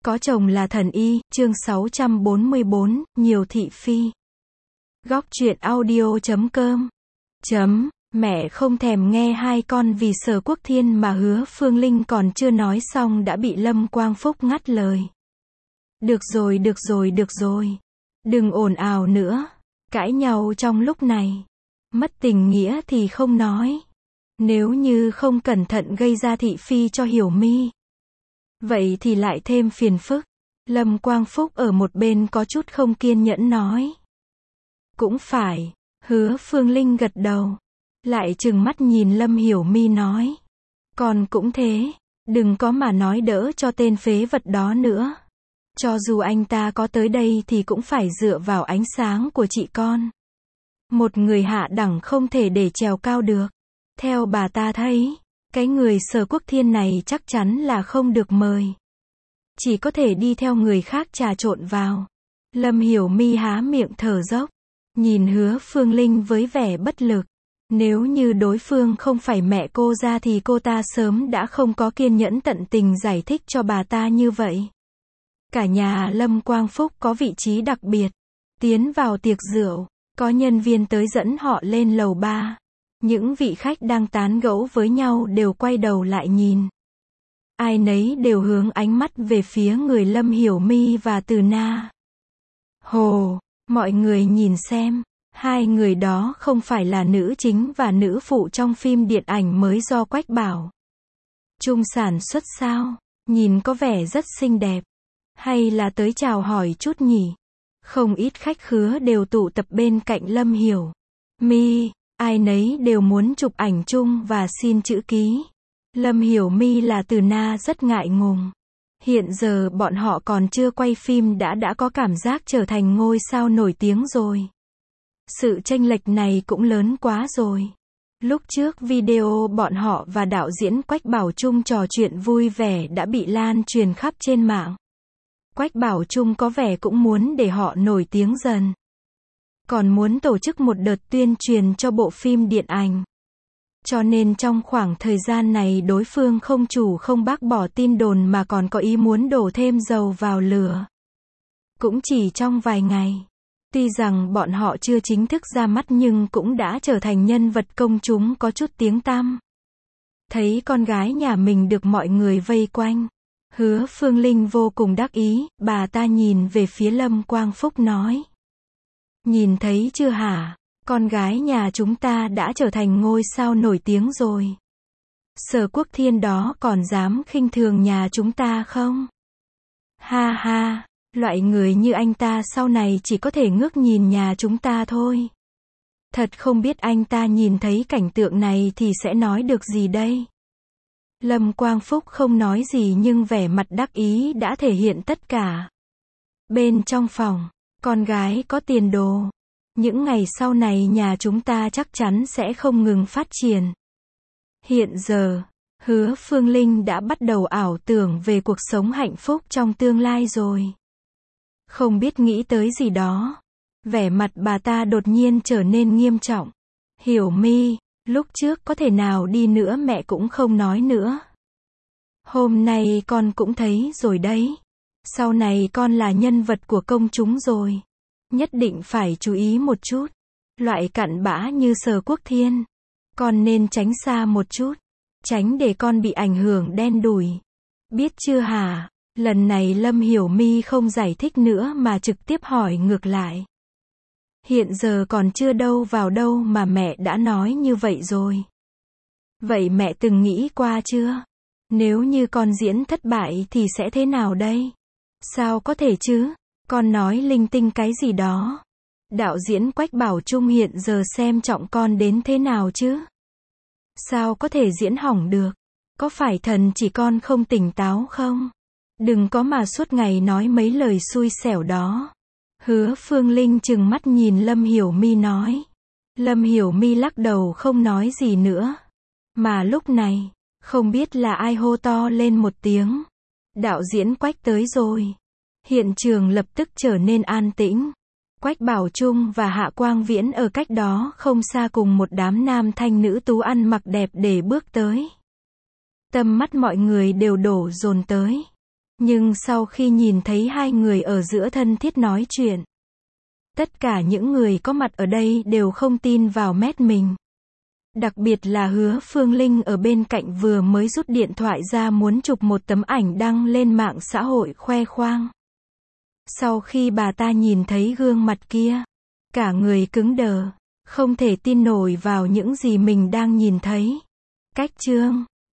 Có chồng là thần y, chương 644, nhiều thị phi. Góc truyện audio.com. Mẹ không thèm nghe hai con vì Sở Quốc Thiên mà Hứa Phương Linh còn chưa nói xong đã bị Lâm Quang Phúc ngắt lời. Được rồi, được rồi, được rồi. Đừng ồn ào nữa. Cãi nhau trong lúc này. Mất tình nghĩa thì không nói. Nếu như không cẩn thận gây ra thị phi cho Hiểu My, vậy thì lại thêm phiền phức. Lâm Quang Phúc ở một bên có chút không kiên nhẫn nói. Cũng phải. Hứa Phương Linh gật đầu. Lại trừng mắt nhìn Lâm Hiểu My nói. Con cũng thế. Đừng có mà nói đỡ cho tên phế vật đó nữa. Cho dù anh ta có tới đây thì cũng phải dựa vào ánh sáng của chị con. Một người hạ đẳng không thể để trèo cao được. Theo bà ta thấy, cái người Sở Quốc Thiên này chắc chắn là không được mời. Chỉ có thể đi theo người khác trà trộn vào. Lâm Hiểu My há miệng thở dốc. Nhìn Hứa Phương Linh với vẻ bất lực. Nếu như đối phương không phải mẹ cô ra thì cô ta sớm đã không có kiên nhẫn tận tình giải thích cho bà ta như vậy. Cả nhà Lâm Quang Phúc có vị trí đặc biệt. Tiến vào tiệc rượu, có nhân viên tới dẫn họ lên lầu 3. Những vị khách đang tán gẫu với nhau đều quay đầu lại nhìn. Ai nấy đều hướng ánh mắt về phía người Lâm Hiểu My và Từ Na. Hồ, mọi người nhìn xem, hai người đó không phải là nữ chính và nữ phụ trong phim điện ảnh mới do Quách Bảo Trung sản xuất sao? Nhìn có vẻ rất xinh đẹp. Hay là tới chào hỏi chút nhỉ? Không ít khách khứa đều tụ tập bên cạnh Lâm Hiểu My. Ai nấy đều muốn chụp ảnh chung và xin chữ ký. Lâm Hiểu My là Từ Na rất ngại ngùng. Hiện giờ bọn họ còn chưa quay phim đã có cảm giác trở thành ngôi sao nổi tiếng rồi. Sự chênh lệch này cũng lớn quá rồi. Lúc trước video bọn họ và đạo diễn Quách Bảo Trung trò chuyện vui vẻ đã bị lan truyền khắp trên mạng. Quách Bảo Trung có vẻ cũng muốn để họ nổi tiếng dần. Còn muốn tổ chức một đợt tuyên truyền cho bộ phim điện ảnh. Cho nên trong khoảng thời gian này đối phương không chủ không bác bỏ tin đồn mà còn có ý muốn đổ thêm dầu vào lửa. Cũng chỉ trong vài ngày. Tuy rằng bọn họ chưa chính thức ra mắt nhưng cũng đã trở thành nhân vật công chúng có chút tiếng tăm. Thấy con gái nhà mình được mọi người vây quanh. Hứa Phương Linh vô cùng đắc ý, bà ta nhìn về phía Lâm Quang Phúc nói. Nhìn thấy chưa hả? Con gái nhà chúng ta đã trở thành ngôi sao nổi tiếng rồi. Sở Quốc Thiên đó còn dám khinh thường nhà chúng ta không? Ha ha, loại người như anh ta sau này chỉ có thể ngước nhìn nhà chúng ta thôi. Thật không biết anh ta nhìn thấy cảnh tượng này thì sẽ nói được gì đây? Lâm Quang Phúc không nói gì nhưng vẻ mặt đắc ý đã thể hiện tất cả. Bên trong phòng, con gái có tiền đồ. Những ngày sau này nhà chúng ta chắc chắn sẽ không ngừng phát triển. Hiện giờ, Hứa Phương Linh đã bắt đầu ảo tưởng về cuộc sống hạnh phúc trong tương lai rồi. Không biết nghĩ tới gì đó. Vẻ mặt bà ta đột nhiên trở nên nghiêm trọng. Hiểu My, lúc trước có thể nào đi nữa mẹ cũng không nói nữa. Hôm nay con cũng thấy rồi đấy. Sau này con là nhân vật của công chúng rồi. Nhất định phải chú ý một chút. Loại cặn bã như Sở Quốc Thiên. Con nên tránh xa một chút. Tránh để con bị ảnh hưởng đen đủi. Biết chưa hả? Lần này Lâm Hiểu My không giải thích nữa mà trực tiếp hỏi ngược lại. Hiện giờ còn chưa đâu vào đâu mà mẹ đã nói như vậy rồi. Vậy mẹ từng nghĩ qua chưa? Nếu như con diễn thất bại thì sẽ thế nào đây? Sao có thể chứ? Con nói linh tinh cái gì đó. Đạo diễn Quách Bảo Trung hiện giờ xem trọng con đến thế nào chứ? Sao có thể diễn hỏng được? Có phải thần chỉ con không tỉnh táo không? Đừng có mà suốt ngày nói mấy lời xui xẻo đó. Hứa Phương Linh trừng mắt nhìn Lâm Hiểu My nói. Lâm Hiểu My lắc đầu không nói gì nữa. Mà lúc này, không biết là ai hô to lên một tiếng. Đạo diễn Quách tới rồi. Hiện trường lập tức trở nên an tĩnh. Quách Bảo Trung và Hạ Quang Viễn ở cách đó không xa cùng một đám nam thanh nữ tú ăn mặc đẹp để bước tới. Tầm mắt mọi người đều đổ dồn tới. Nhưng sau khi nhìn thấy hai người ở giữa thân thiết nói chuyện, tất cả những người có mặt ở đây đều không tin vào mắt mình. Đặc biệt là Hứa Phương Linh ở bên cạnh vừa mới rút điện thoại ra muốn chụp một tấm ảnh đăng lên mạng xã hội khoe khoang. Sau khi bà ta nhìn thấy gương mặt kia, cả người cứng đờ, không thể tin nổi vào những gì mình đang nhìn thấy. Cách chương